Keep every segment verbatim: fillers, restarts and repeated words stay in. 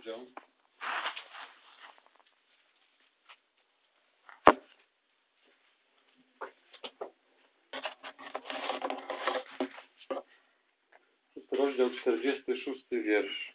rozdział. Jest to rozdział czterdziesty szósty wiersz.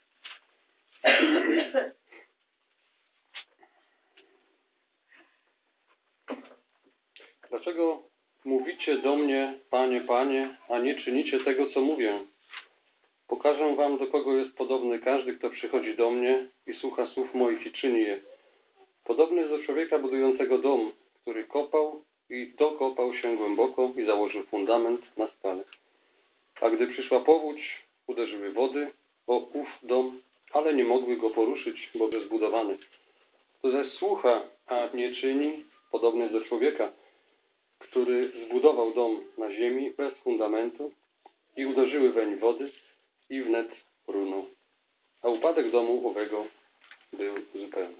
Dlaczego mówicie do mnie, Panie, Panie, a nie czynicie tego, co mówię? Pokażę wam, do kogo jest podobny każdy, kto przychodzi do mnie i słucha słów moich i czyni je. Podobny jest do człowieka budującego dom, który kopał i dokopał się głęboko i założył fundament na skale. A gdy przyszła powódź, uderzyły wody o ów dom, ale nie mogły go poruszyć, bo był zbudowany. Kto zaś słucha, a nie czyni, podobny jest do człowieka, który zbudował dom na ziemi bez fundamentu i uderzyły weń wody i wnet runął. A upadek domu owego był zupełny.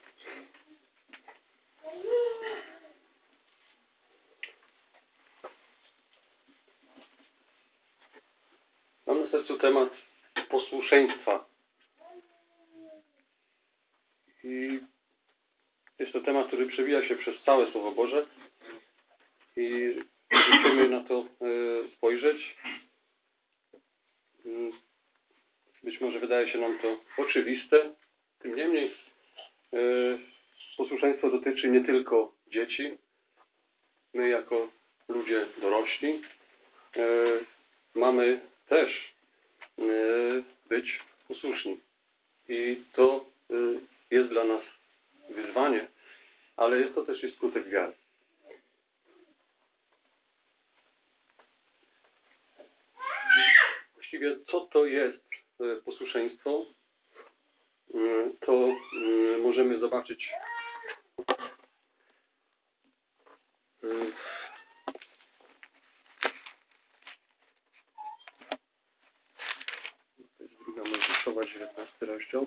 Mam na sercu temat posłuszeństwa. I jest to temat, który przewija się przez całe Słowo Boże. I musimy na to spojrzeć. Być może wydaje się nam to oczywiste. Tym niemniej posłuszeństwo dotyczy nie tylko dzieci. My jako ludzie dorośli mamy też być posłuszni. I to jest dla nas wyzwanie, ale jest to też i skutek wiary. Właściwie co to jest posłuszeństwo? To możemy zobaczyć to jest druga Mojżeszowa, dziewiętnasty rozdział.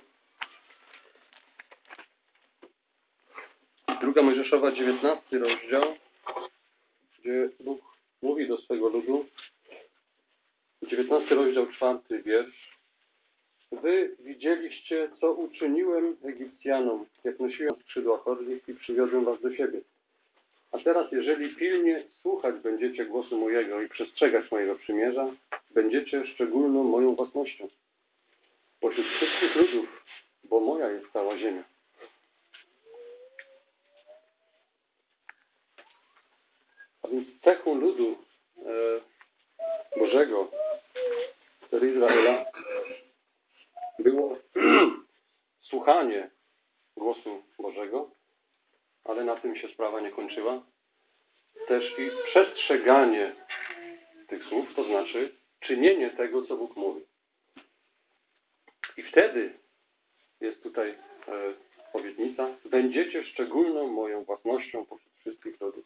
Druga Mojżeszowa, dziewiętnasty rozdział, gdzie Bóg mówi do swego ludu. dziewiętnasty rozdział, czwarty wiersz. Wy widzieliście, co uczyniłem Egipcjanom, jak nosiłem skrzydła orlich i przywiodłem was do siebie. A teraz, jeżeli pilnie słuchać będziecie głosu mojego i przestrzegać mojego przymierza, będziecie szczególną moją własnością pośród wszystkich ludów, bo moja jest cała ziemia. A więc cechą ludu e, Bożego, wtedy Izraela, było słuchanie głosu Bożego, ale na tym się sprawa nie kończyła. Też i przestrzeganie tych słów, to znaczy czynienie tego, co Bóg mówi. I wtedy jest tutaj e, obietnica, będziecie szczególną moją własnością pośród wszystkich ludów.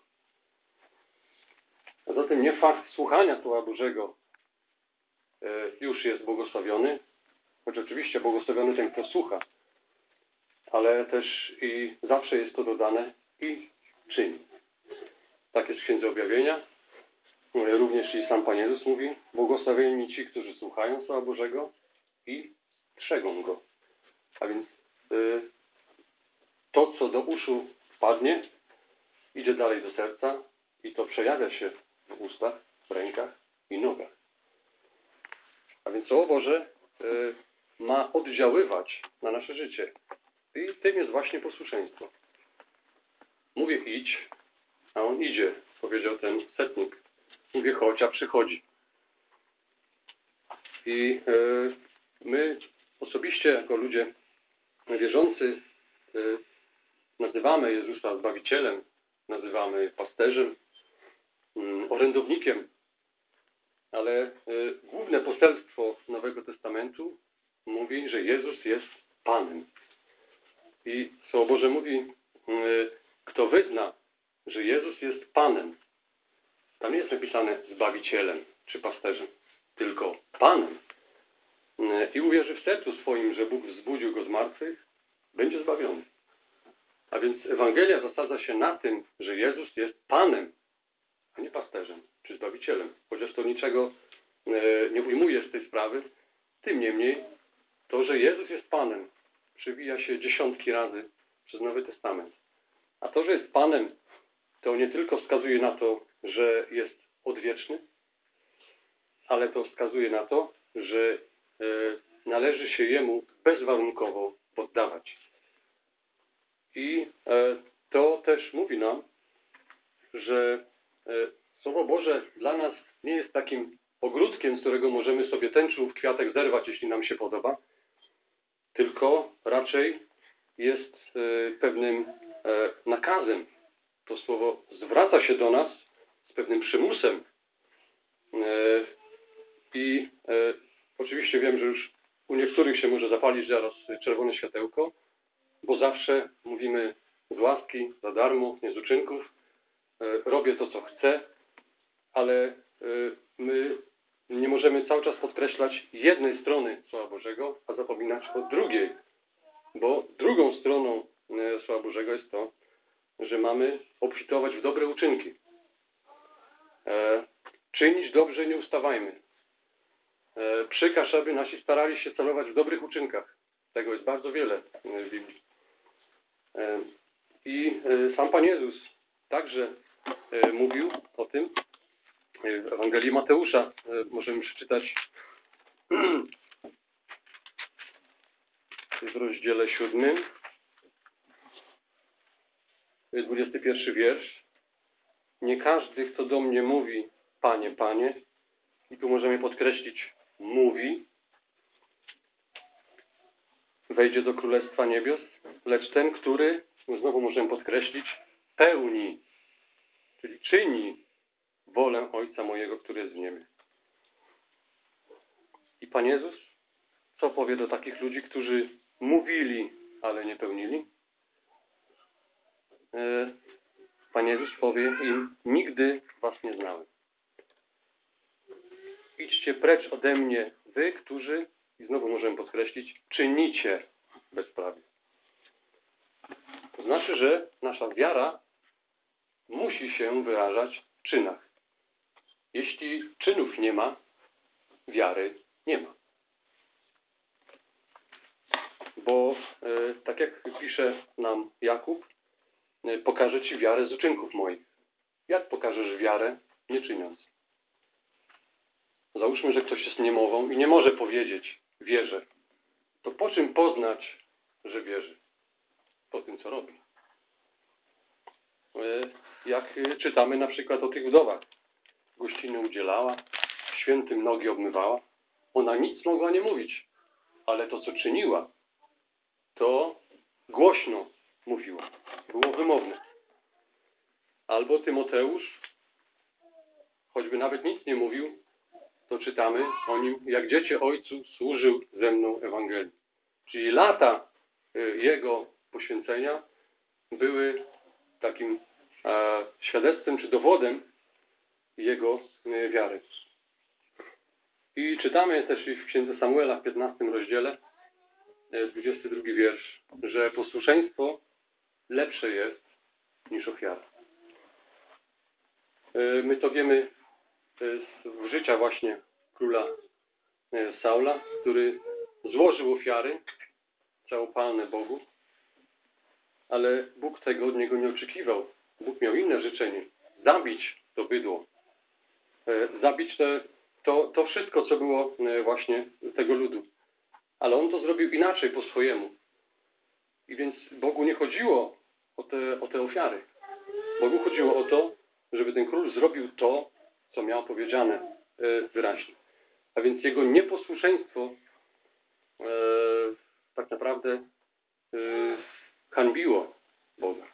A zatem nie fakt słuchania Słowa Bożego e, już jest błogosławiony, choć oczywiście błogosławiony ten, kto słucha, ale też i zawsze jest to dodane i czyni. Tak jest w Księdze Objawienia. Również i sam Pan Jezus mówi, błogosławieni ci, którzy słuchają Słowa Bożego i strzegą Go. A więc y, to, co do uszu wpadnie, idzie dalej do serca i to przejawia się w ustach, w rękach i nogach. A więc Słowo Boże y, ma oddziaływać na nasze życie. I tym jest właśnie posłuszeństwo. Mówię idź, a on idzie, powiedział ten setnik. Mówię chodź, a przychodzi. I y, my osobiście jako ludzie wierzący y, nazywamy Jezusa Zbawicielem, nazywamy pasterzem, y, orędownikiem, ale y, główne poselstwo Nowego Testamentu mówi, że Jezus jest Panem. I Słowo Boże mówi, y, kto wyzna, że Jezus jest Panem, tam nie jest napisane Zbawicielem czy pasterzem, tylko Panem. I uwierzy w sercu swoim, że Bóg wzbudził Go z martwych, będzie zbawiony. A więc Ewangelia zasadza się na tym, że Jezus jest Panem, a nie pasterzem czy Zbawicielem. Chociaż to niczego nie ujmuje z tej sprawy, tym niemniej to, że Jezus jest Panem, przewija się dziesiątki razy przez Nowy Testament. A to, że jest Panem, to nie tylko wskazuje na to, że jest odwieczny, ale to wskazuje na to, że e, należy się Jemu bezwarunkowo poddawać. I e, to też mówi nam, że e, Słowo Boże dla nas nie jest takim ogródkiem, z którego możemy sobie tęczu lub kwiatek zerwać, jeśli nam się podoba, tylko raczej jest e, pewnym e, nakazem. To słowo zwraca się do nas z pewnym przymusem. E, I e, oczywiście wiem, że już u niektórych się może zapalić zaraz czerwone światełko, bo zawsze mówimy z łaski, za darmo, nie z uczynków. E, robię to, co chcę, ale e, my nie możemy cały czas podkreślać jednej strony Słowa Bożego, a zapominać o drugiej. Bo drugą stroną e, Słowa Bożego jest to, że mamy obfitować w dobre uczynki. E, czynić dobrze, nie ustawajmy. E, przykaż, aby nasi starali się celować w dobrych uczynkach. Tego jest bardzo wiele w Biblii. E, I e, sam Pan Jezus także e, mówił o tym. E, w Ewangelii Mateusza e, możemy przeczytać w rozdziale siódmym, dwudziesty pierwszy wiersz. Nie każdy, kto do mnie mówi, Panie, Panie, i tu możemy podkreślić, mówi, wejdzie do Królestwa Niebios, lecz ten, który, znowu możemy podkreślić, pełni, czyli czyni wolę Ojca mojego, który jest w niebie. I Pan Jezus co powie do takich ludzi, którzy mówili, ale nie pełnili? Pan Jezus powie im, nigdy was nie znałem. Idźcie precz ode mnie, wy, którzy, i znowu możemy podkreślić, czynicie bezprawie. To znaczy, że nasza wiara musi się wyrażać w czynach. Jeśli czynów nie ma, wiary nie ma. Bo e, tak jak pisze nam Jakub, e, pokażę ci wiarę z uczynków moich. Jak pokażesz wiarę, nie czyniąc? Załóżmy, że ktoś jest niemową i nie może powiedzieć wierzę. To po czym poznać, że wierzy? Po tym, co robi. Jak czytamy na przykład o tych wdowach. Gościny udzielała, świętym nogi obmywała. Ona nic mogła nie mówić, ale to, co czyniła, to głośno mówiła. Było wymowne. Albo Tymoteusz, choćby nawet nic nie mówił, to czytamy o nim, jak dziecię ojcu służył ze mną Ewangelii. Czyli lata jego poświęcenia były takim e, świadectwem czy dowodem jego e, wiary. I czytamy też w Księdze Samuela w piętnastym rozdziale, e, dwudziesty drugi wiersz, że posłuszeństwo lepsze jest niż ofiara. E, my to wiemy z życia właśnie króla Saula, który złożył ofiary całopalne Bogu, ale Bóg tego od niego nie oczekiwał. Bóg miał inne życzenie. Zabić to bydło. Zabić te, to, to wszystko, co było właśnie tego ludu. Ale on to zrobił inaczej, po swojemu. I więc Bogu nie chodziło o te, o te ofiary. Bogu chodziło o to, żeby ten król zrobił to, co miał powiedziane wyraźnie. A więc jego nieposłuszeństwo e, tak naprawdę e, hańbiło Boga.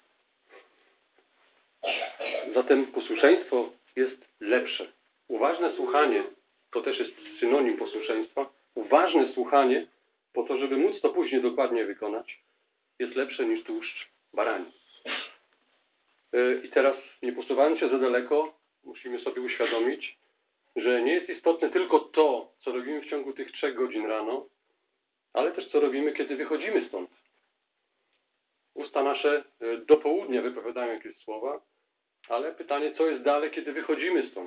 Zatem posłuszeństwo jest lepsze. Uważne słuchanie, to też jest synonim posłuszeństwa, uważne słuchanie po to, żeby móc to później dokładnie wykonać, jest lepsze niż tłuszcz barani. E, I teraz, nie posuwając się za daleko, musimy sobie uświadomić, że nie jest istotne tylko to, co robimy w ciągu tych trzech godzin rano, ale też co robimy, kiedy wychodzimy stąd. Usta nasze do południa wypowiadają jakieś słowa, ale pytanie, co jest dalej, kiedy wychodzimy stąd.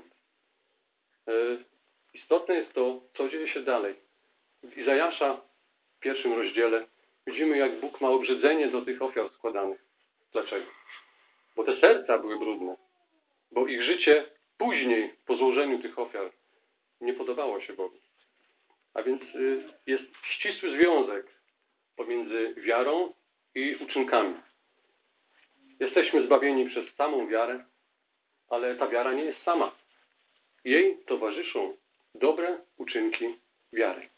Istotne jest to, co dzieje się dalej. W Izajasza w pierwszym rozdziale widzimy, jak Bóg ma obrzydzenie do tych ofiar składanych. Dlaczego? Bo te serca były brudne. Bo ich życie później, po złożeniu tych ofiar, nie podobało się Bogu. A więc jest ścisły związek pomiędzy wiarą i uczynkami. Jesteśmy zbawieni przez samą wiarę, ale ta wiara nie jest sama. Jej towarzyszą dobre uczynki wiary.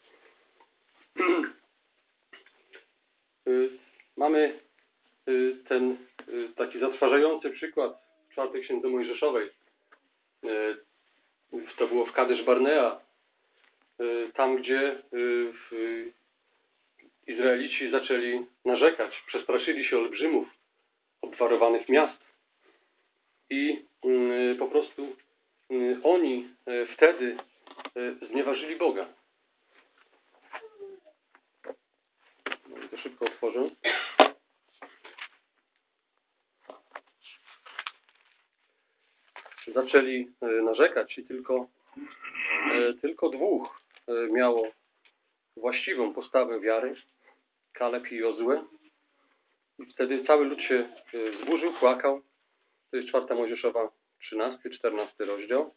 Mamy ten taki zatrważający przykład w czwartej księdze Mojżeszowej. To było w Kadesz Barnea, tam gdzie Izraelici zaczęli narzekać, przestraszyli się olbrzymów obwarowanych miast i po prostu oni wtedy znieważyli Boga. To szybko otworzę. Zaczęli narzekać i tylko, tylko dwóch miało właściwą postawę wiary, Kaleb i Jozue. I wtedy cały lud się zburzył, płakał. To jest czwarta Mojżeszowa, trzynasty, czternasty rozdział.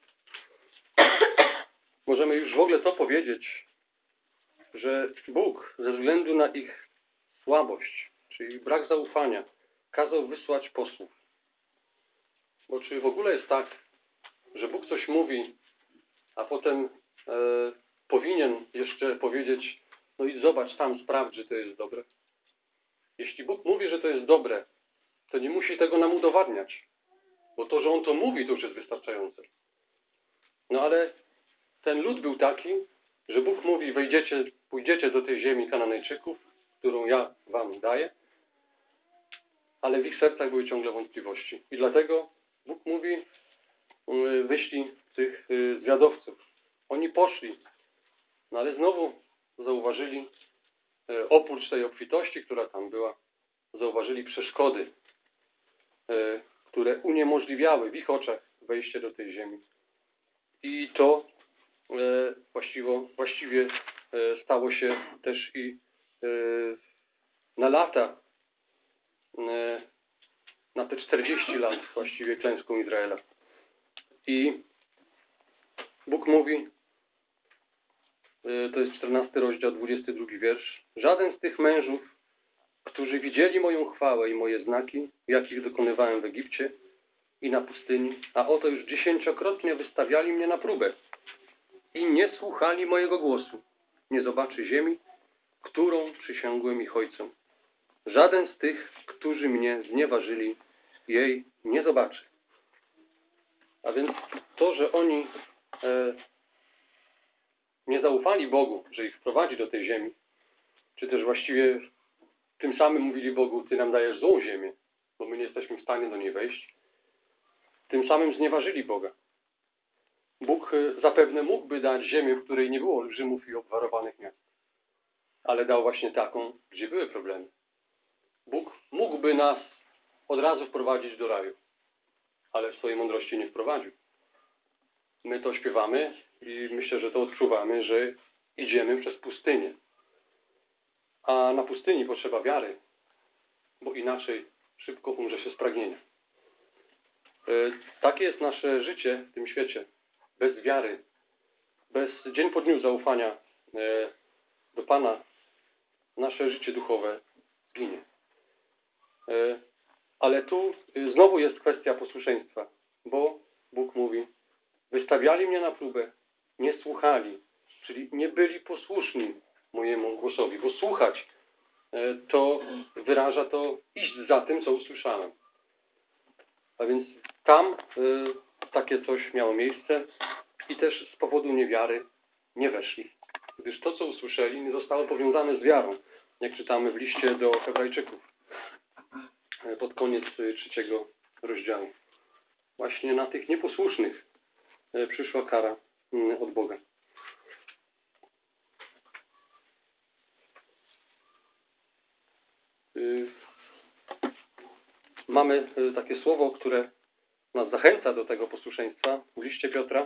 Możemy już w ogóle to powiedzieć, że Bóg ze względu na ich słabość, czyli brak zaufania, kazał wysłać posłów. Bo czy w ogóle jest tak, że Bóg coś mówi, a potem e, powinien jeszcze powiedzieć, no i zobacz tam, sprawdź, że to jest dobre. Jeśli Bóg mówi, że to jest dobre, to nie musi tego nam udowadniać. Bo to, że On to mówi, to już jest wystarczające. No ale ten lud był taki, że Bóg mówi, wejdziecie, pójdziecie do tej ziemi Kananejczyków, którą ja wam daję, ale w ich sercach były ciągle wątpliwości. I dlatego Bóg mówi, wyślij tych zwiadowców. Oni poszli, no ale znowu zauważyli, oprócz tej obfitości, która tam była, zauważyli przeszkody, które uniemożliwiały w ich oczach wejście do tej ziemi. I to właściwie, właściwie stało się też i na lata, na te czterdzieści lat właściwie klęską Izraela. I Bóg mówi, to jest czternasty rozdział, dwudziesty drugi wiersz, żaden z tych mężów, którzy widzieli moją chwałę i moje znaki, jakich dokonywałem w Egipcie i na pustyni, a oto już dziesięciokrotnie wystawiali mnie na próbę i nie słuchali mojego głosu, nie zobaczy ziemi, którą przysiągłem ich ojcom. Żaden z tych, którzy mnie znieważyli, jej nie zobaczy. A więc to, że oni e, nie zaufali Bogu, że ich wprowadzi do tej ziemi, czy też właściwie tym samym mówili Bogu, Ty nam dajesz złą ziemię, bo my nie jesteśmy w stanie do niej wejść, tym samym znieważyli Boga. Bóg zapewne mógłby dać ziemię, w której nie było olbrzymów i obwarowanych miast, ale dał właśnie taką, gdzie były problemy. Bóg mógłby nas od razu wprowadzić do raju, ale w swojej mądrości nie wprowadził. My to śpiewamy i myślę, że to odczuwamy, że idziemy przez pustynię. A na pustyni potrzeba wiary, bo inaczej szybko umrze się z pragnienia. Takie jest nasze życie w tym świecie. Bez wiary, bez dzień po dniu zaufania do Pana, nasze życie duchowe zginie. Ale tu znowu jest kwestia posłuszeństwa, bo Bóg mówi, wystawiali mnie na próbę, nie słuchali, czyli nie byli posłuszni mojemu głosowi, bo słuchać to wyraża to iść za tym, co usłyszałem. A więc tam takie coś miało miejsce i też z powodu niewiary nie weszli. Gdyż to, co usłyszeli, nie zostało powiązane z wiarą, jak czytamy w liście do Hebrajczyków pod koniec trzeciego rozdziału. Właśnie na tych nieposłusznych przyszła kara od Boga. Mamy takie słowo, które nas zachęca do tego posłuszeństwa w liście Piotra.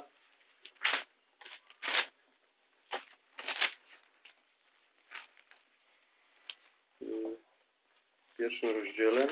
w pierwszym rozdziale.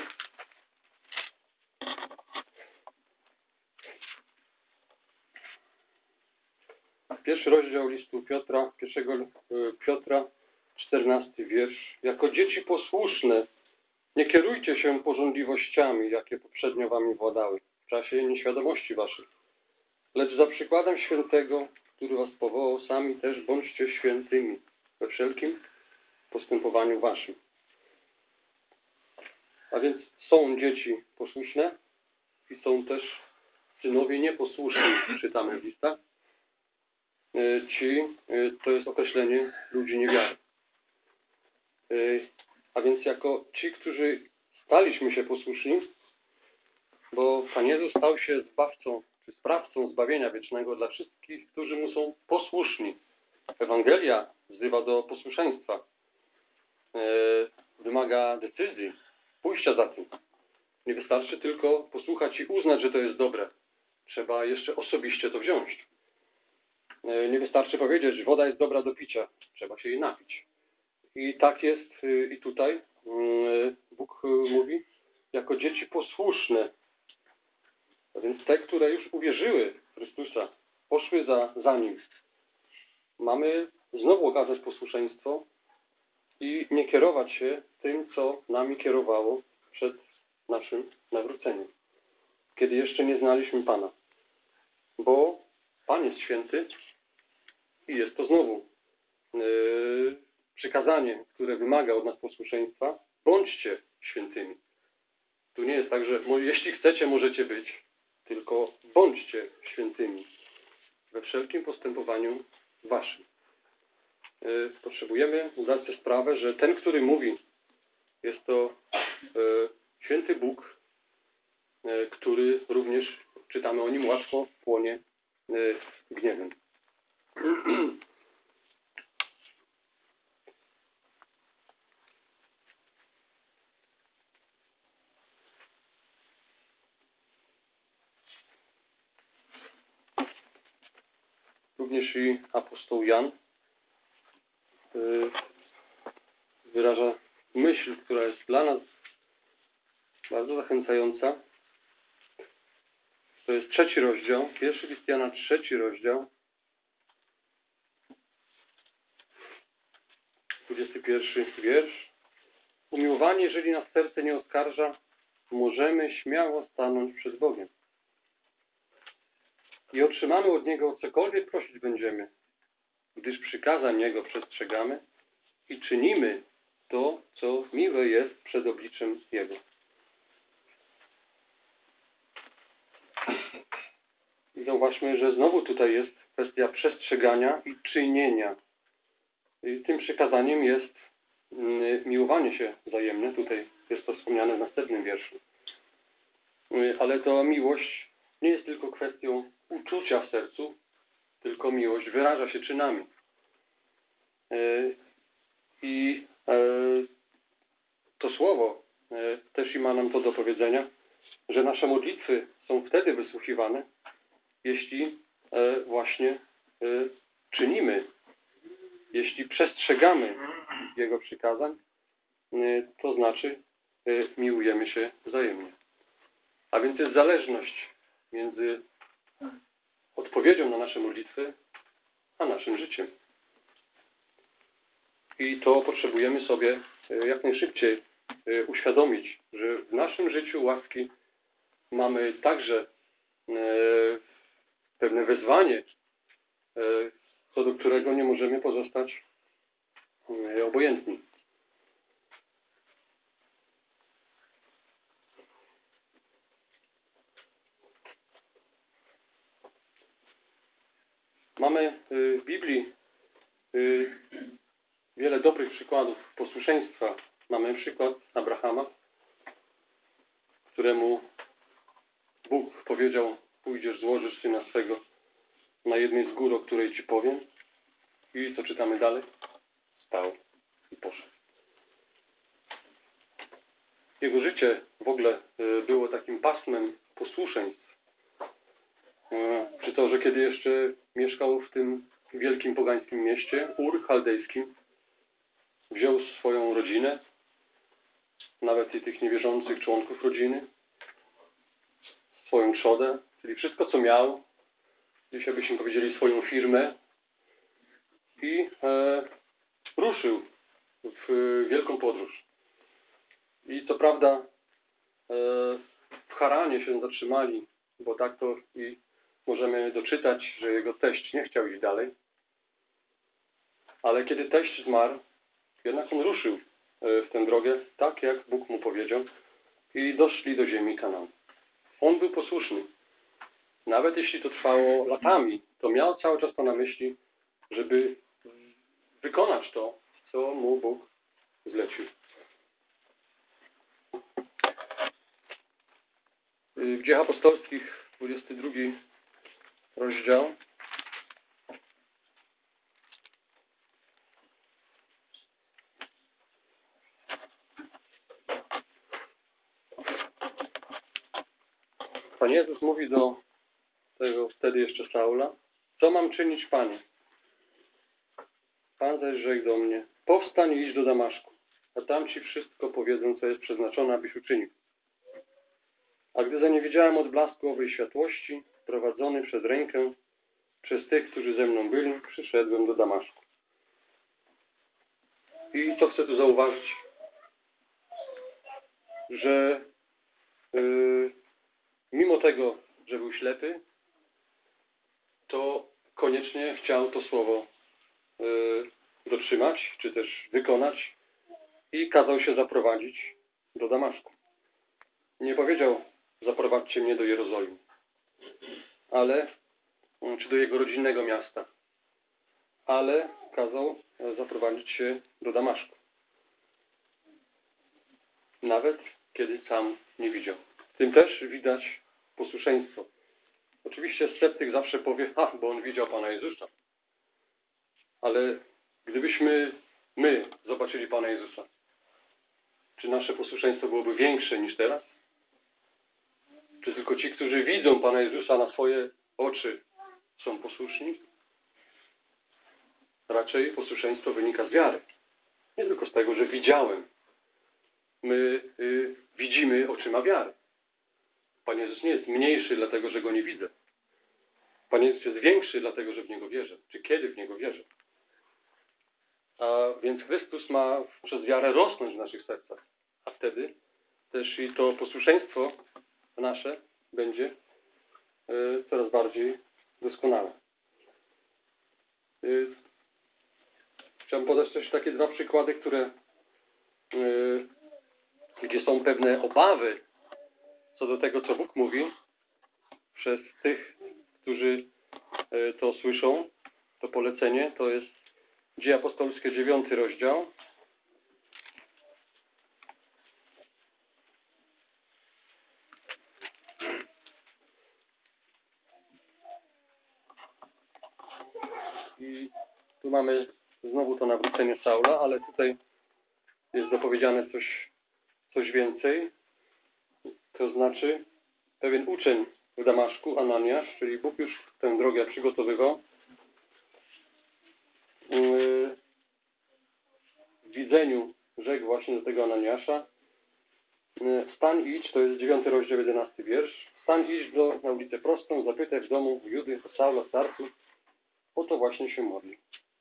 Pierwszy rozdział listu Piotra, pierwszego Piotra, czternasty wiersz. Jako dzieci posłuszne, nie kierujcie się pożądliwościami, jakie poprzednio wami władały, w czasie nieświadomości waszych. Lecz za przykładem świętego, który was powołał, sami też bądźcie świętymi we wszelkim postępowaniu waszym. A więc są dzieci posłuszne i są też synowie nieposłuszni, czytamy w listach. Ci, to jest określenie ludzi niewiary. A więc jako ci, którzy staliśmy się posłuszni, bo Pan Jezus stał się zbawcą, czy sprawcą zbawienia wiecznego dla wszystkich, którzy mu są posłuszni. Ewangelia wzywa do posłuszeństwa. Wymaga decyzji, pójścia za tym. Nie wystarczy tylko posłuchać i uznać, że to jest dobre. Trzeba jeszcze osobiście to wziąć. Nie wystarczy powiedzieć, że woda jest dobra do picia. Trzeba się jej napić. I tak jest i tutaj. Bóg mówi, jako dzieci posłuszne. A więc te, które już uwierzyły w Chrystusa, poszły za, za Nim. Mamy znowu okazać posłuszeństwo i nie kierować się tym, co nami kierowało przed naszym nawróceniem. Kiedy jeszcze nie znaliśmy Pana. Bo Pan jest święty i jest to znowu yy, przykazanie, które wymaga od nas posłuszeństwa. Bądźcie świętymi. Tu nie jest tak, że jeśli chcecie, możecie być, tylko bądźcie świętymi we wszelkim postępowaniu waszym. Yy, potrzebujemy zdać sobie sprawę, że ten, który mówi, jest to yy, święty Bóg, yy, który również, czytamy o nim, łatwo płonie yy, gniewem. Również i apostoł Jan wyraża myśl, która jest dla nas bardzo zachęcająca. To jest trzeci rozdział, pierwszy list Jana, trzeci rozdział, dwudziesty pierwszy wiersz. Umiłowani, jeżeli nas serce nie oskarża, możemy śmiało stanąć przed Bogiem. I otrzymamy od Niego cokolwiek prosić będziemy, gdyż przykazań Jego przestrzegamy i czynimy to, co miłe jest przed obliczem Jego. I zauważmy, że znowu tutaj jest kwestia przestrzegania i czynienia. I tym przykazaniem jest miłowanie się wzajemne. Tutaj jest to wspomniane w następnym wierszu. Ale to miłość nie jest tylko kwestią uczucia w sercu, tylko miłość wyraża się czynami. I to słowo też i ma nam to do powiedzenia, że nasze modlitwy są wtedy wysłuchiwane, jeśli właśnie czynimy, jeśli przestrzegamy Jego przykazań, to znaczy miłujemy się wzajemnie. A więc jest zależność między odpowiedzią na nasze modlitwy, a naszym życiem. I to potrzebujemy sobie jak najszybciej uświadomić, że w naszym życiu łaski mamy także pewne wezwanie, co do którego nie możemy pozostać obojętni. Mamy w Biblii wiele dobrych przykładów posłuszeństwa. Mamy przykład Abrahama, któremu Bóg powiedział: pójdziesz, złożysz syna swego na jednej z gór, o której ci powiem. I co czytamy dalej? Stał i poszedł. Jego życie w ogóle było takim pasmem posłuszeństw. Przy to, że kiedy jeszcze mieszkał w tym wielkim pogańskim mieście, Ur Chaldejskim, wziął swoją rodzinę, nawet i tych niewierzących członków rodziny, swoją trzodę, czyli wszystko, co miał, dzisiaj byśmy powiedzieli swoją firmę i e, ruszył w wielką podróż. I co prawda e, w Haranie się zatrzymali, bo tak to i możemy doczytać, że jego teść nie chciał iść dalej. Ale kiedy teść zmarł, jednak on ruszył w tę drogę, tak jak Bóg mu powiedział, i doszli do ziemi Kanaan. On był posłuszny. Nawet jeśli to trwało latami, to miał cały czas to na myśli, żeby wykonać to, co mu Bóg zlecił. W Dziejach Apostolskich, dwudziesty drugi rozdział. Pan Jezus mówi do tego wtedy jeszcze Saula: co mam czynić, Panie? Pan zaś rzekł do mnie: powstań i idź do Damaszku, a tam Ci wszystko powiedzą, co jest przeznaczone, abyś uczynił. A gdy zaniewiedziałem odblasku owej światłości, prowadzony przez rękę przez tych, którzy ze mną byli, przyszedłem do Damaszku. I co chcę tu zauważyć? Że yy, mimo tego, że był ślepy, to koniecznie chciał to słowo yy, dotrzymać, czy też wykonać i kazał się zaprowadzić do Damaszku. Nie powiedział: zaprowadźcie mnie do Jerozolimy, ale, czy do jego rodzinnego miasta, ale kazał zaprowadzić się do Damaszku. Nawet kiedy sam nie widział. W tym też widać posłuszeństwo. Oczywiście sceptyk zawsze powie: a, bo on widział Pana Jezusa. Ale gdybyśmy my zobaczyli Pana Jezusa, czy nasze posłuszeństwo byłoby większe niż teraz? Czy tylko ci, którzy widzą Pana Jezusa na swoje oczy, są posłuszni? Raczej posłuszeństwo wynika z wiary. Nie tylko z tego, że widziałem. My y, widzimy oczyma wiary. Pan Jezus nie jest mniejszy dlatego, że Go nie widzę. Pan Jezus jest większy dlatego, że w Niego wierzę. Czy kiedy w Niego wierzę. A więc Chrystus ma przez wiarę rosnąć w naszych sercach. A wtedy też i to posłuszeństwo nasze będzie y, coraz bardziej doskonałe. Y, chciałbym podać też takie dwa przykłady, które y, gdzie są pewne obawy co do tego, co Bóg mówi przez tych, którzy y, to słyszą, to polecenie. To jest Dzieje Apostolskie, dziewiąty rozdział. I tu mamy znowu to nawrócenie Saula, ale tutaj jest dopowiedziane coś, coś więcej. To znaczy pewien uczeń w Damaszku, Ananiasz, czyli Bóg już tę drogę przygotowywał. W widzeniu rzekł właśnie do tego Ananiasza: wstań i idź, to jest dziewiąty rozdział, jedenasty wiersz. Wstań i idź do, na ulicę prostą, zapytaj w domu Judy o Saula starców, o to właśnie się modli.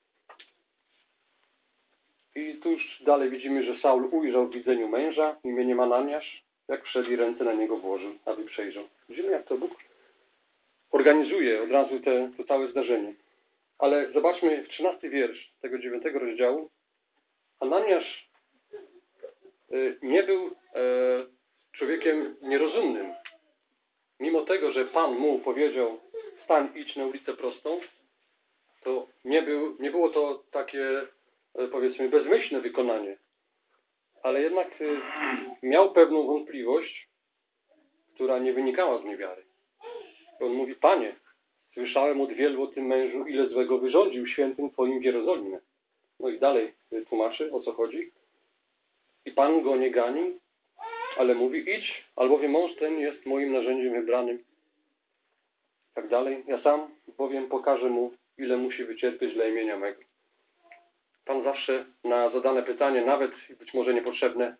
I tu już dalej widzimy, że Saul ujrzał w widzeniu męża imieniem Ananiasz, jak wszedł i ręce na niego włożył, aby przejrzał. Widzimy, jak to Bóg organizuje od razu te, to całe zdarzenie. Ale zobaczmy w trzynasty wiersz tego dziewiątego rozdziału. Ananiasz y, nie był y, człowiekiem nierozumnym. Mimo tego, że Pan mu powiedział: wstań, idź na ulicę prostą, to nie, był, nie było to takie, y, powiedzmy, bezmyślne wykonanie. Ale jednak y, miał pewną wątpliwość, która nie wynikała z niewiary. On mówi: Panie, słyszałem od wielu o tym mężu, ile złego wyrządził świętym Twoim w Jerozolimie. No i dalej tłumaczy, o co chodzi. I Pan go nie gani, ale mówi: idź, albowiem mąż ten jest moim narzędziem wybranym. Tak dalej. Ja sam bowiem pokażę mu, ile musi wycierpieć dla imienia mego. Pan zawsze na zadane pytanie, nawet być może niepotrzebne,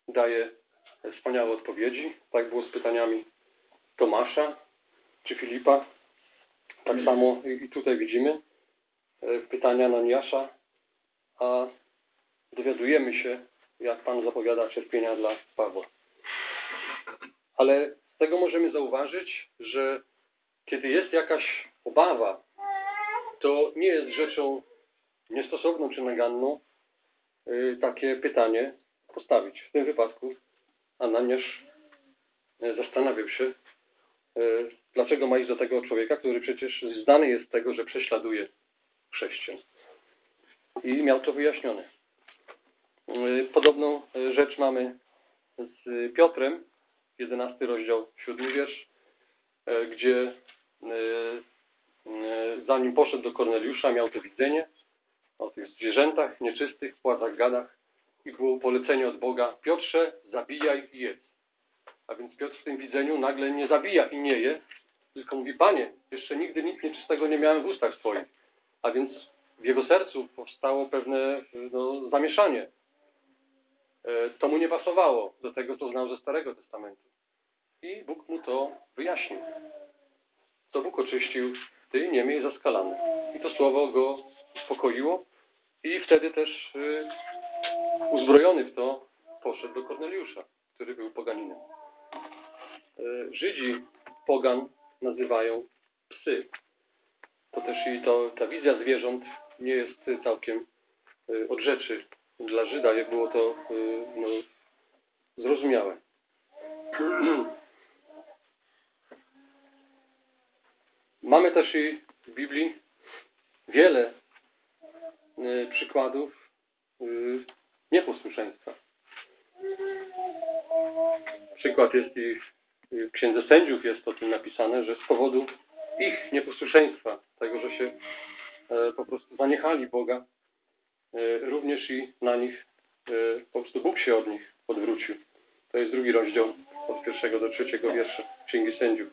daje wspaniałe odpowiedzi. Tak było z pytaniami Tomasza czy Filipa. Tak samo i tutaj widzimy pytania Ananiasza, a dowiadujemy się, jak Pan zapowiada cierpienia dla Pawła. Ale z tego możemy zauważyć, że kiedy jest jakaś obawa, to nie jest rzeczą niestosowną czy naganną yy, takie pytanie postawić. W tym wypadku Ananiasz yy, zastanawiał się, yy, dlaczego ma iść do tego człowieka, który przecież znany jest z tego, że prześladuje chrześcijan. I miał to wyjaśnione. Yy, podobną rzecz mamy z Piotrem, jedenasty rozdział, siódmy wiersz, yy, gdzie yy, zanim poszedł do Korneliusza, miał to widzenie o tych zwierzętach nieczystych, płazach, gadach i było polecenie od Boga: Piotrze, zabijaj i jedz. A więc Piotr w tym widzeniu nagle nie zabija i nie je, tylko mówi: Panie, jeszcze nigdy nic nieczystego nie miałem w ustach swoich. A więc w jego sercu powstało pewne no, zamieszanie. To mu nie pasowało do tego, co znał ze Starego Testamentu. I Bóg mu to wyjaśnił. Co Bóg oczyścił, ty nie miej zaskalany. I to słowo go uspokoiło i wtedy też y, uzbrojony w to poszedł do Korneliusza, który był poganinem. Y, Żydzi pogan nazywają psy. To też i to, ta wizja zwierząt nie jest całkiem y, od rzeczy. Dla Żyda było to y, no, zrozumiałe. Mamy też i w Biblii wiele y, przykładów y, nieposłuszeństwa. Przykład jest i w Księdze Sędziów jest o tym napisane, że z powodu ich nieposłuszeństwa, tego, że się e, po prostu zaniechali Boga, e, również i na nich e, po prostu Bóg się od nich odwrócił. To jest drugi rozdział od pierwszego do trzeciego wiersza Księgi Sędziów.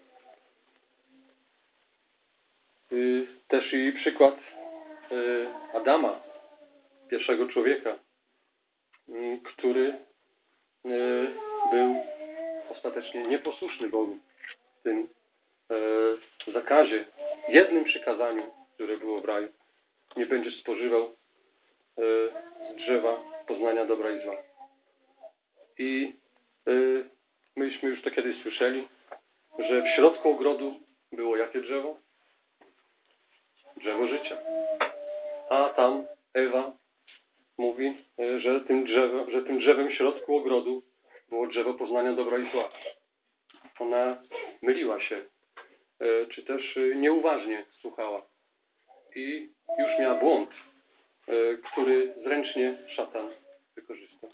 Y, też i przykład y, Adama, pierwszego człowieka, y, który y, był ostatecznie nieposłuszny Bogu w tym y, zakazie, jednym przykazaniu, które było w raju: nie będziesz spożywał y, z drzewa poznania dobra i zła. I y, myśmy już to kiedyś słyszeli, że w środku ogrodu było jakie drzewo? Drzewo życia. A tam Ewa mówi, że tym drzewem, że tym drzewem w środku ogrodu było drzewo poznania dobra i zła. Ona myliła się, czy też nieuważnie słuchała. I już miała błąd, który zręcznie szatan wykorzystał.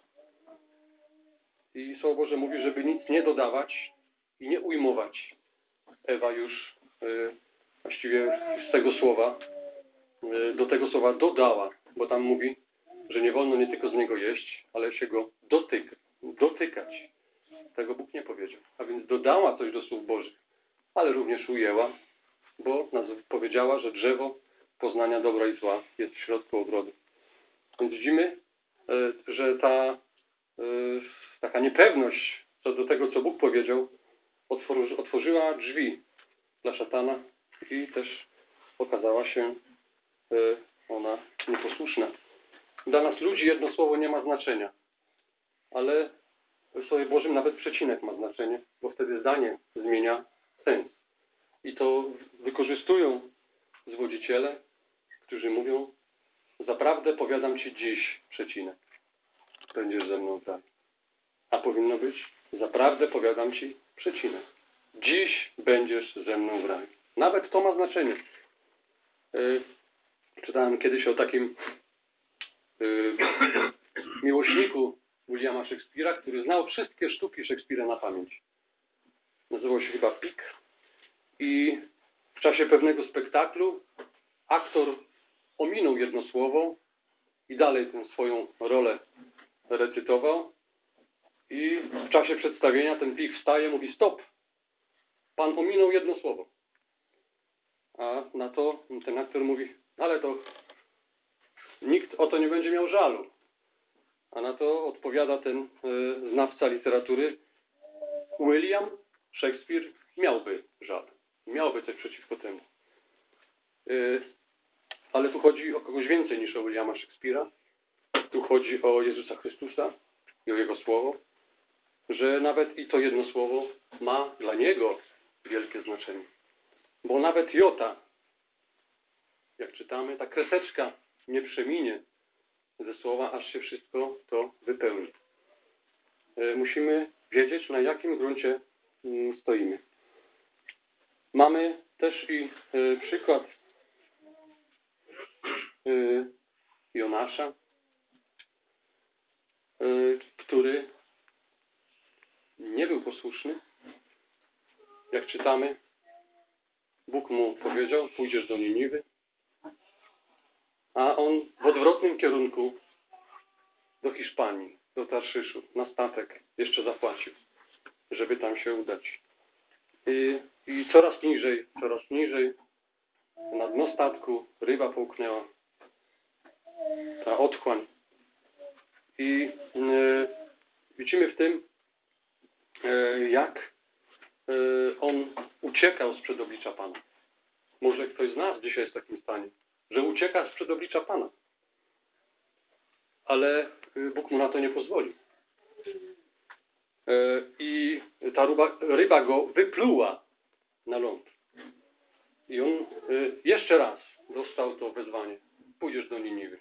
I Słowo Boże mówi, żeby nic nie dodawać i nie ujmować. Ewa już właściwie z tego słowa do tego słowa dodała, bo tam mówi, że nie wolno nie tylko z niego jeść, ale się go dotyka, dotykać. Tego Bóg nie powiedział. A więc dodała coś do słów Bożych, ale również ujęła, bo powiedziała, że drzewo poznania dobra i zła jest w środku ogrodu. Więc widzimy, że ta taka niepewność co do tego, co Bóg powiedział, otworzyła drzwi dla szatana i też okazała się ona nieposłuszna. Dla nas ludzi jedno słowo nie ma znaczenia, ale w Słowie Bożym nawet przecinek ma znaczenie, bo wtedy zdanie zmienia sens. I to wykorzystują zwodziciele, którzy mówią: zaprawdę powiadam Ci dziś, przecinek, będziesz ze mną w raju. A powinno być: zaprawdę powiadam Ci, przecinek, dziś będziesz ze mną w raju. Nawet to ma znaczenie. Yy, czytałem kiedyś o takim yy, miłośniku Williama Shakespeare'a, który znał wszystkie sztuki Shakespeare'a na pamięć. Nazywał się chyba Pick. I w czasie pewnego spektaklu aktor ominął jedno słowo i dalej tę swoją rolę recytował. I w czasie przedstawienia ten Pick wstaje, mówi: stop, pan ominął jedno słowo. A na to ten aktor mówi: ale to nikt o to nie będzie miał żalu. A na to odpowiada ten y, znawca literatury: William Shakespeare miałby żal. Miałby coś przeciwko temu. Y, ale tu chodzi o kogoś więcej niż o Williama Shakespeare'a. Tu chodzi o Jezusa Chrystusa i o Jego Słowo, że nawet i to jedno słowo ma dla Niego wielkie znaczenie. Bo nawet jota, jak czytamy, ta kreseczka nie przeminie ze słowa, aż się wszystko to wypełni. Musimy wiedzieć, na jakim gruncie stoimy. Mamy też i przykład Jonasza, który nie był posłuszny. Jak czytamy, Bóg mu powiedział: pójdziesz do Niniwy, a on w odwrotnym kierunku do Hiszpanii, do Tarszyszu, na statek jeszcze zapłacił, żeby tam się udać. I, i coraz niżej, coraz niżej, na dno statku ryba połknęła, ta otchłań. I y, widzimy w tym, y, jak y, on uciekał sprzed oblicza Pana. Może ktoś z nas dzisiaj jest w takim stanie, że ucieka sprzed oblicza Pana. Ale Bóg mu na to nie pozwolił. I ta ryba, ryba go wypluła na ląd. I on jeszcze raz dostał to wezwanie: pójdziesz do Niniwy.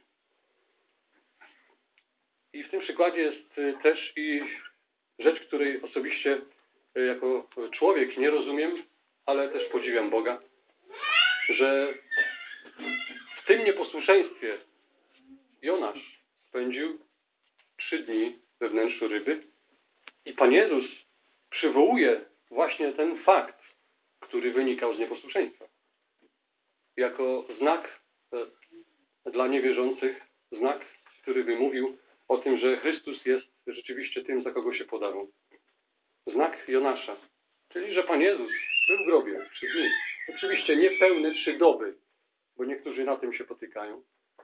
I w tym przykładzie jest też i rzecz, której osobiście jako człowiek nie rozumiem, ale też podziwiam Boga, że w tym nieposłuszeństwie Jonasz spędził trzy dni we wnętrzu ryby i Pan Jezus przywołuje właśnie ten fakt, który wynikał z nieposłuszeństwa. Jako znak dla niewierzących, znak, który by mówił o tym, że Chrystus jest rzeczywiście tym, za kogo się podawał. Znak Jonasza, czyli że Pan Jezus był w grobie trzy dni. Oczywiście nie pełne trzy doby, bo niektórzy na tym się potykają,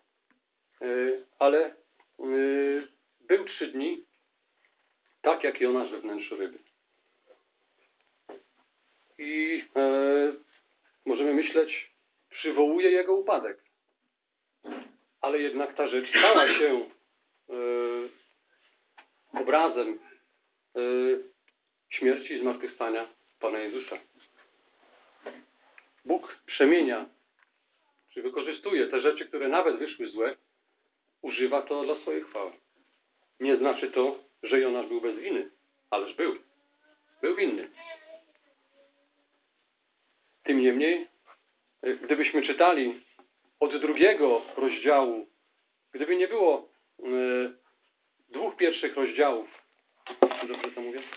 ale był trzy dni, tak jak Jonasz we wnętrzu ryby. I e, możemy myśleć, przywołuje jego upadek. Ale jednak ta rzecz stała się e, obrazem e, śmierci i zmartwychwstania Pana Jezusa. Bóg przemienia, czy wykorzystuje te rzeczy, które nawet wyszły złe, używa to dla swojej chwały. Nie znaczy to, że Jonasz był bez winy, ależ był. Był winny. Tym niemniej, gdybyśmy czytali od drugiego rozdziału, gdyby nie było y, dwóch pierwszych rozdziałów, dobrze to mówię?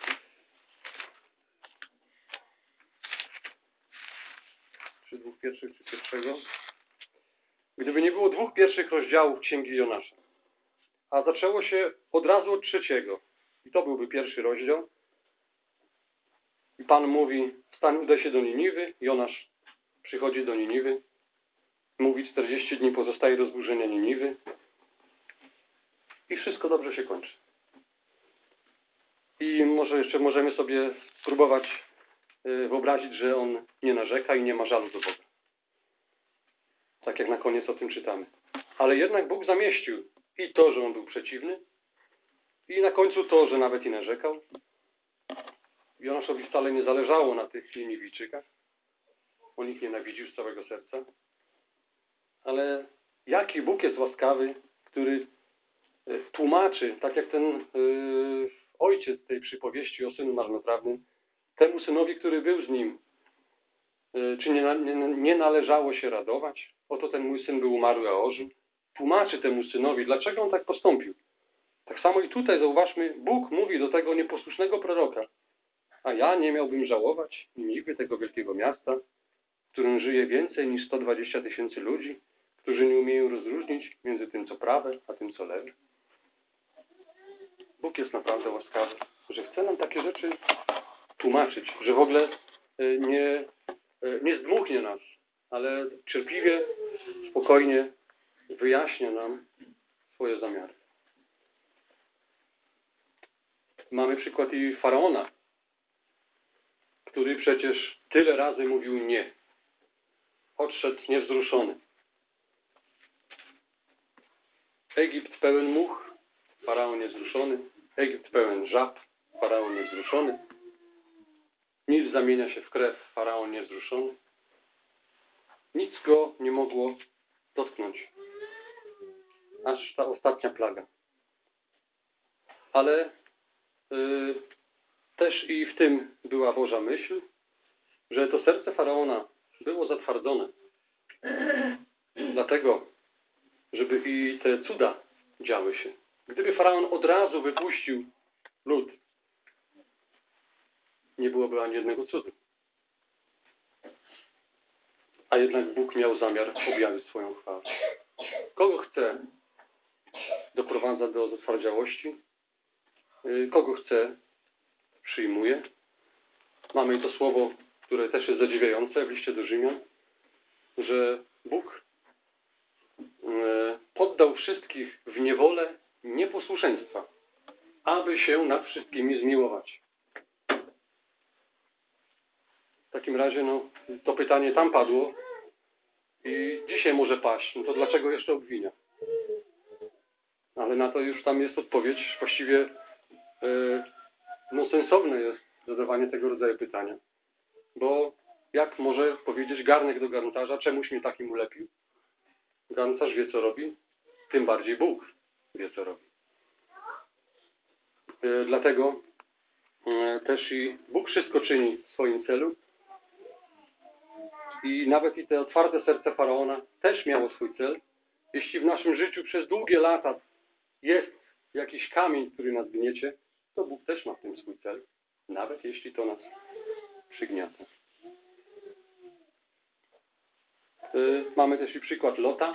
Czy dwóch pierwszych, czy pierwszego? Gdyby nie było dwóch pierwszych rozdziałów Księgi Jonasza, a zaczęło się od razu od trzeciego, i to byłby pierwszy rozdział, i Pan mówi: wstań, udaj się do Niniwy. Jonasz przychodzi do Niniwy, mówi: czterdzieści dni pozostaje do zburzenia Niniwy i wszystko dobrze się kończy. I może jeszcze możemy sobie spróbować wyobrazić, że on nie narzeka i nie ma żalu do Boga. Tak jak na koniec o tym czytamy. Ale jednak Bóg zamieścił i to, że on był przeciwny, i na końcu to, że nawet i narzekał. Jonaszowi wcale nie zależało na tych Niniwijczykach. On ich nienawidził z całego serca. Ale jaki Bóg jest łaskawy, który tłumaczy, tak jak ten yy, ojciec tej przypowieści o synu marnotrawnym, temu synowi, który był z nim, yy, czy nie, nie, nie należało się radować? Oto ten mój syn był umarły, a ożył. Tłumaczy temu synowi, dlaczego on tak postąpił. Tak samo i tutaj zauważmy, Bóg mówi do tego nieposłusznego proroka: a ja nie miałbym żałować Niniwy, tego wielkiego miasta, w którym żyje więcej niż sto dwadzieścia tysięcy ludzi, którzy nie umieją rozróżnić między tym, co prawe, a tym, co lewe. Bóg jest naprawdę łaskawy, że chce nam takie rzeczy tłumaczyć, że w ogóle nie, nie zdmuchnie nas, ale cierpliwie, spokojnie wyjaśnia nam swoje zamiary. mamy przykład i Faraona, który przecież tyle razy mówił nie. Odszedł niewzruszony. Egipt pełen much, Faraon niewzruszony. Egipt pełen żab, Faraon niewzruszony. Nil zamienia się w krew, Faraon niewzruszony. Nic go nie mogło dotknąć. Aż ta ostatnia plaga. Ale yy, też i w tym była Boża myśl, że to serce Faraona było zatwardzone. Dlatego, żeby i te cuda działy się. Gdyby Faraon od razu wypuścił lud, nie byłoby ani jednego cudu. A jednak Bóg miał zamiar objawić swoją chwałę. Kogo chce, doprowadza do zatwardziałości. Kogo chce, przyjmuje. Mamy to słowo, które też jest zadziwiające w liście do Rzymian, że Bóg poddał wszystkich w niewolę nieposłuszeństwa, aby się nad wszystkimi zmiłować. W takim razie no, to pytanie tam padło i dzisiaj może paść. No to dlaczego jeszcze obwinia? Ale na to już tam jest odpowiedź. Właściwie yy, no, sensowne jest zadawanie tego rodzaju pytania. Bo jak może powiedzieć garnek do garncarza, czemuś mnie takim ulepił? Garncarz wie, co robi. Tym bardziej Bóg wie, co robi. Yy, dlatego yy, też i Bóg wszystko czyni w swoim celu. I nawet i te otwarte serce Faraona też miało swój cel. Jeśli w naszym życiu przez długie lata jest jakiś kamień, który nas gniecie, to Bóg też ma w tym swój cel. Nawet jeśli to nas przygniata. Yy, mamy też i przykład Lota,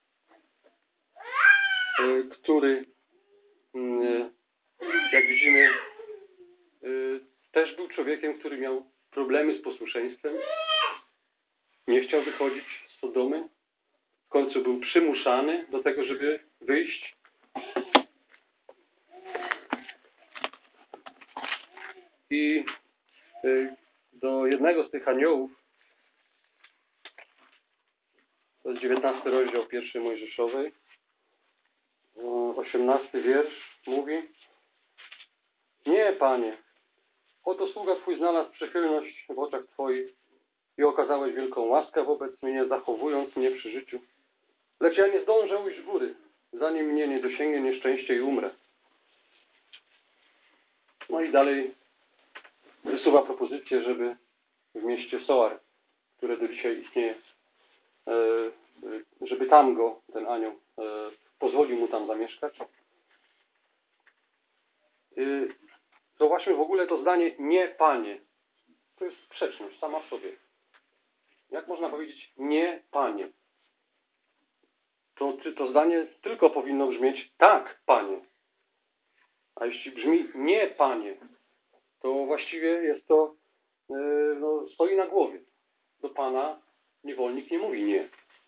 yy, który, yy, jak widzimy, yy, też był człowiekiem, który miał problemy z posłuszeństwem. Nie chciał wychodzić z Sodomy. W końcu był przymuszany do tego, żeby wyjść. I yy, do jednego z tych aniołów, to jest dziewiętnasty rozdział pierwszej Mojżeszowej, osiemnasty wiersz mówi: Nie, Panie, oto sługa Twój znalazł przychylność w oczach Twoich i okazałeś wielką łaskę wobec mnie, zachowując mnie przy życiu. Lecz ja nie zdążę ujść w góry, zanim mnie nie dosięgnie nieszczęście i umrę. No i dalej wysuwa propozycję, żeby w mieście Soar, które do dzisiaj istnieje, żeby tam go, ten anioł, pozwolił mu tam zamieszkać. Zauważmy w ogóle to zdanie nie, Panie. To jest sprzeczność sama w sobie. Jak można powiedzieć nie, Panie? To, to zdanie tylko powinno brzmieć tak, Panie. A jeśli brzmi nie, Panie, to właściwie jest to, yy, no, stoi na głowie. Do Pana niewolnik nie mówi nie.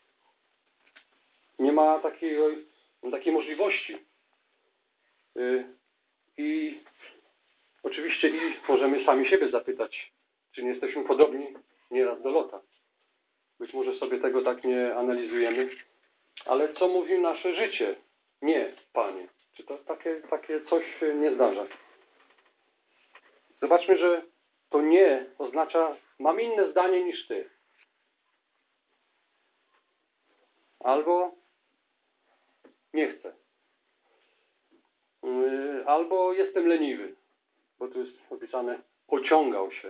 Nie ma takiej, takiej możliwości. Yy, I oczywiście i możemy sami siebie zapytać, czy nie jesteśmy podobni nieraz do Lota. Być może sobie tego tak nie analizujemy, ale co mówi nasze życie? Nie, Panie. Czy to takie, takie coś się nie zdarza? Zobaczmy, że to nie oznacza, mam inne zdanie niż Ty. Albo nie chcę. Albo jestem leniwy. Bo tu jest opisane, ociągał się.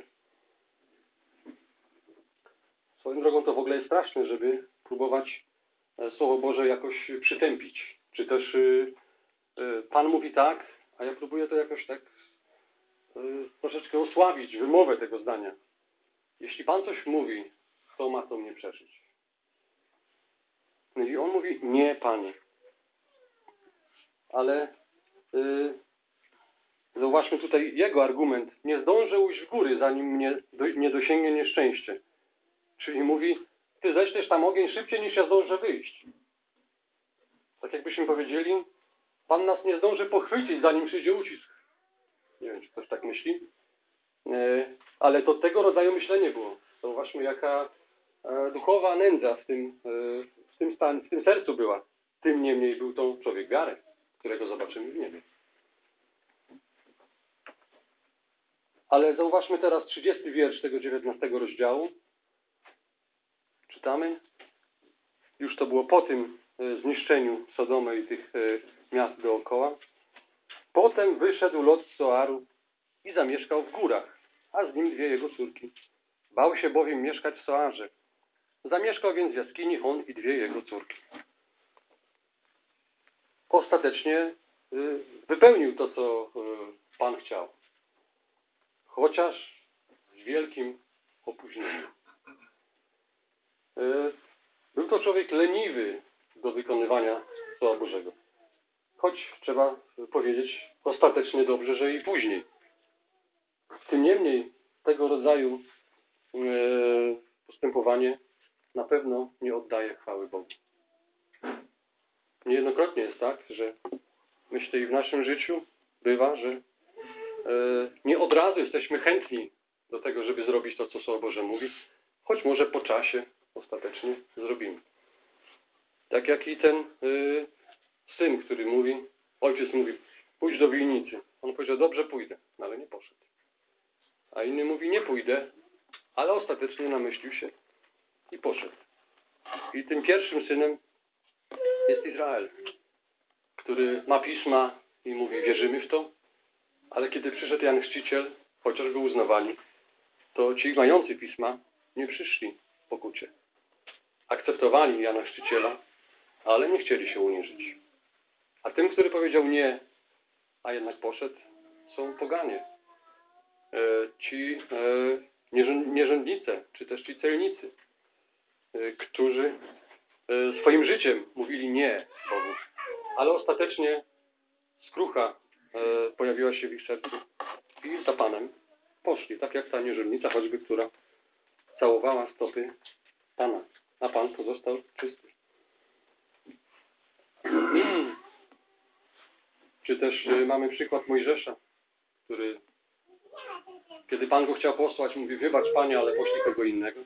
Swoją drogą to w ogóle jest straszne, żeby próbować Słowo Boże jakoś przytępić. Czy też y, y, Pan mówi tak, a ja próbuję to jakoś tak y, troszeczkę osłabić wymowę tego zdania. Jeśli Pan coś mówi, kto ma to mnie przeżyć? I On mówi, nie, Panie. Ale y, zauważmy tutaj jego argument. Nie zdążę ujść w góry, zanim mnie do, nie dosięgnie nieszczęście. Czyli mówi, Ty ześlesz tam ogień szybciej, niż ja zdążę wyjść. Tak jakbyśmy powiedzieli, Pan nas nie zdąży pochwycić, zanim przyjdzie ucisk. Nie wiem, czy ktoś tak myśli. Ale to tego rodzaju myślenie było. Zauważmy, jaka duchowa nędza w tym, w tym, stan, w tym sercu była. Tym niemniej był to człowiek wiary, którego zobaczymy w niebie. Ale zauważmy teraz trzydziesty wiersz tego dziewiętnastego rozdziału. Czytamy. Już to było po tym zniszczeniu Sodomy i tych miast dookoła. Potem wyszedł Lot z Zoaru i zamieszkał w górach, a z nim dwie jego córki. Bał się bowiem mieszkać w Soarze. Zamieszkał więc w jaskini on i dwie jego córki. Ostatecznie wypełnił to, co Pan chciał. Chociaż z wielkim opóźnieniem. Był to człowiek leniwy do wykonywania Słowa Bożego. Choć trzeba powiedzieć ostatecznie dobrze, że i później. Tym niemniej tego rodzaju postępowanie na pewno nie oddaje chwały Bogu. Niejednokrotnie jest tak, że myślę i w naszym życiu bywa, że nie od razu jesteśmy chętni do tego, żeby zrobić to, co Słowo Boże mówi, choć może po czasie ostatecznie zrobimy. Tak jak i ten y, syn, który mówi, ojciec mówi, pójdź do winnicy. On powiedział, dobrze pójdę, no ale nie poszedł. A inny mówi, nie pójdę, ale ostatecznie namyślił się i poszedł. I tym pierwszym synem jest Izrael, który ma pisma i mówi, wierzymy w to, ale kiedy przyszedł Jan Chrzciciel, chociażby uznawali, to ci mający pisma nie przyszli w pokucie. Akceptowali Jana Chrzciciela, ale nie chcieli się uniżyć. A tym, który powiedział nie, a jednak poszedł, są poganie. E, ci e, nierządnice, czy też ci celnicy, e, którzy e, swoim życiem mówili nie Bogu. Ale ostatecznie skrucha e, pojawiła się w ich sercu i za Panem poszli. Tak jak ta nierządnica choćby, która całowała stopy Pana, a Pan pozostał czysty. Czy też y, mamy przykład Mojżesza, który, kiedy Pan go chciał posłać, mówi, wybacz Panie, ale poślij kogo innego.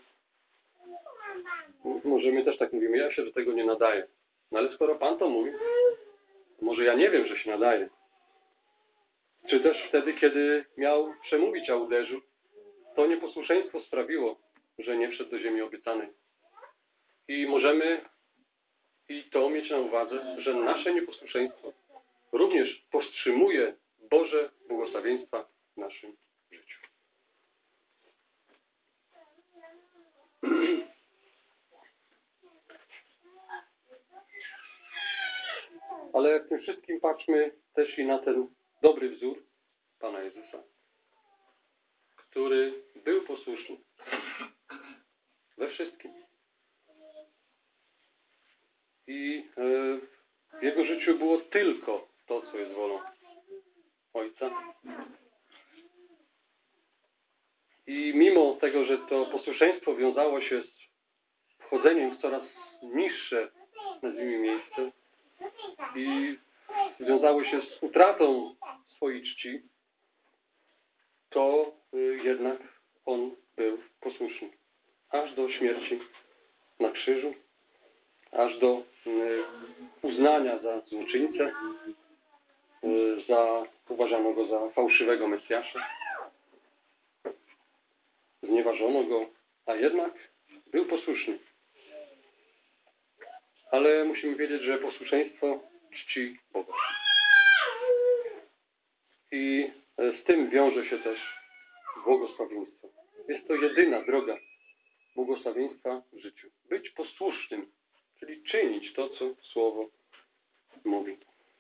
Może my też tak mówimy, ja się do tego nie nadaję. No ale skoro Pan to mówi, to może ja nie wiem, że się nadaje. Czy też wtedy, kiedy miał przemówić, a uderzył, to nieposłuszeństwo sprawiło, że nie wszedł do ziemi obiecanej. I możemy i to mieć na uwadze, że nasze nieposłuszeństwo również powstrzymuje Boże błogosławieństwa w naszym życiu. Ale w tym wszystkim patrzmy też i na ten dobry wzór Pana Jezusa, który był posłuszny we wszystkim. I w jego życiu było tylko to, co jest wolą Ojca. I mimo tego, że to posłuszeństwo wiązało się z wchodzeniem w coraz niższe, nazwijmy, miejsce i wiązało się z utratą swojej czci, to jednak on był posłuszny. Aż do śmierci na krzyżu, aż do uznania za złoczyńcę, za uważano go za fałszywego Mesjasza. Znieważono go, a jednak był posłuszny. Ale musimy wiedzieć, że posłuszeństwo czci Boga. I z tym wiąże się też błogosławieństwo. Jest to jedyna droga błogosławieństwa w życiu. Być posłusznym, czyli czynić to, co Słowo mówi.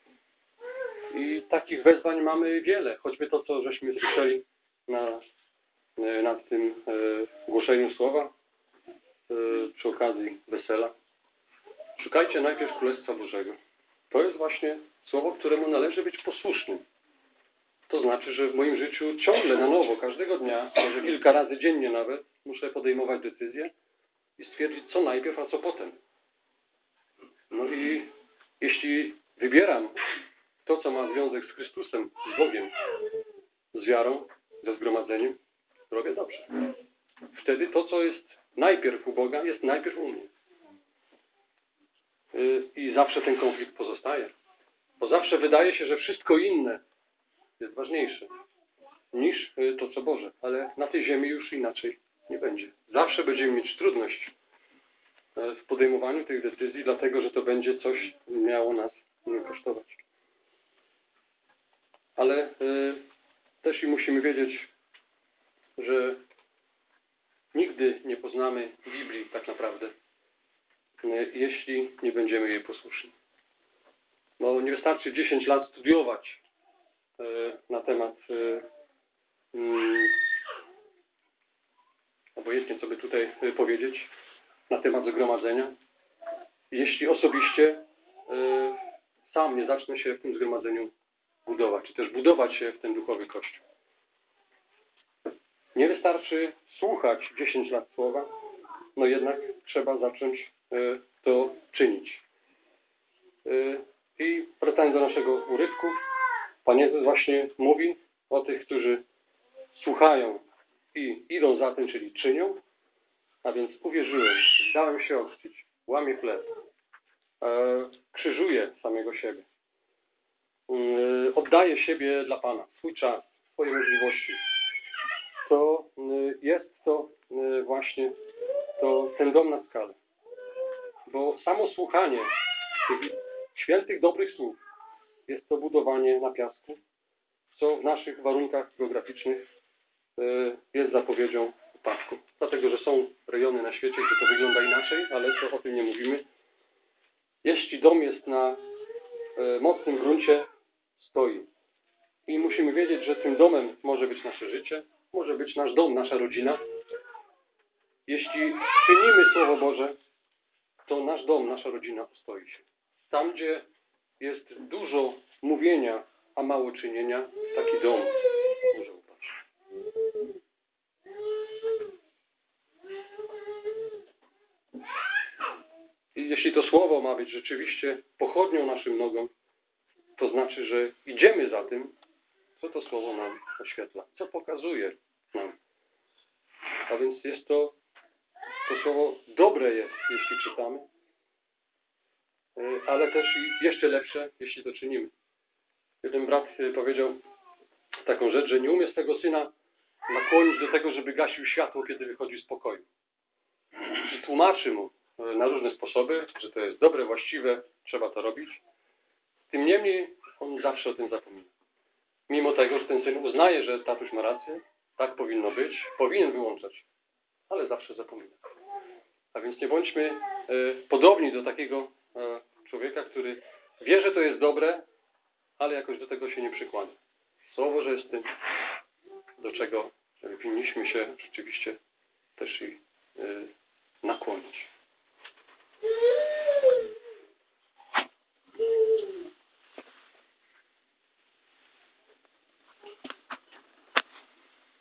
I takich wezwań mamy wiele, choćby to, co żeśmy słyszeli na, na tym e, głoszeniu Słowa e, przy okazji wesela. Szukajcie najpierw Królestwa Bożego. To jest właśnie słowo, któremu należy być posłusznym. To znaczy, że w moim życiu ciągle na nowo, każdego dnia, może kilka razy dziennie nawet, muszę podejmować decyzje i stwierdzić, co najpierw, a co potem. No i jeśli wybieram to, co ma związek z Chrystusem, z Bogiem, wiarą, ze zgromadzeniem, robię dobrze. Wtedy to, co jest najpierw u Boga, jest najpierw u mnie. I zawsze ten konflikt pozostaje. Bo zawsze wydaje się, że wszystko inne jest ważniejsze niż to, co Boże. Ale na tej ziemi już inaczej nie będzie. Zawsze będziemy mieć trudność w podejmowaniu tych decyzji, dlatego, że to będzie coś miało nas kosztować. Ale y, też i musimy wiedzieć, że nigdy nie poznamy Biblii tak naprawdę, y, jeśli nie będziemy jej posłuszni. Bo nie wystarczy dziesięć lat studiować y, na temat y, y, obojętnie co by tutaj y, powiedzieć, na temat zgromadzenia, jeśli osobiście y, sam nie zacznę się w tym zgromadzeniu budować, czy też budować się w ten duchowy Kościół. Nie wystarczy słuchać dziesięć lat słowa, no jednak trzeba zacząć y, to czynić. Y, I wracając do naszego urywku, Pan Jezus właśnie mówi o tych, którzy słuchają i idą za tym, czyli czynią, a więc uwierzyłem, dałem się ochrzcić, łamię chleb, e, krzyżuję samego siebie, e, oddaję siebie dla Pana, swój czas, swoje możliwości. To e, jest to e, właśnie to, ten dom na skalę. Bo samo słuchanie tych świętych, dobrych słów jest to budowanie na piasku, co w naszych warunkach geograficznych e, jest zapowiedzią upadku. Dlatego, że są rejony na świecie, gdzie to wygląda inaczej, ale to o tym nie mówimy. Jeśli dom jest na e, mocnym gruncie, stoi. I musimy wiedzieć, że tym domem może być nasze życie, może być nasz dom, nasza rodzina. Jeśli czynimy Słowo Boże, to nasz dom, nasza rodzina ustoi się. Tam, gdzie jest dużo mówienia, a mało czynienia, taki dom może upaść. I jeśli to słowo ma być rzeczywiście pochodnią naszym nogom, to znaczy, że idziemy za tym, co to słowo nam oświetla, co pokazuje nam. A więc jest to, to słowo dobre jest, jeśli czytamy, ale też i jeszcze lepsze, jeśli to czynimy. Jeden brat powiedział taką rzecz, że nie umie swego syna nakłonić do tego, żeby gasił światło, kiedy wychodzi z pokoju. I tłumaczy mu na różne sposoby, że to jest dobre, właściwe, trzeba to robić. Tym niemniej on zawsze o tym zapomina. Mimo tego, że ten syn uznaje, że tatuś ma rację, tak powinno być, powinien wyłączać, ale zawsze zapomina. A więc nie bądźmy e, podobni do takiego e, człowieka, który wie, że to jest dobre, ale jakoś do tego się nie przykłada. Słowo, że jest tym, do czego powinniśmy się rzeczywiście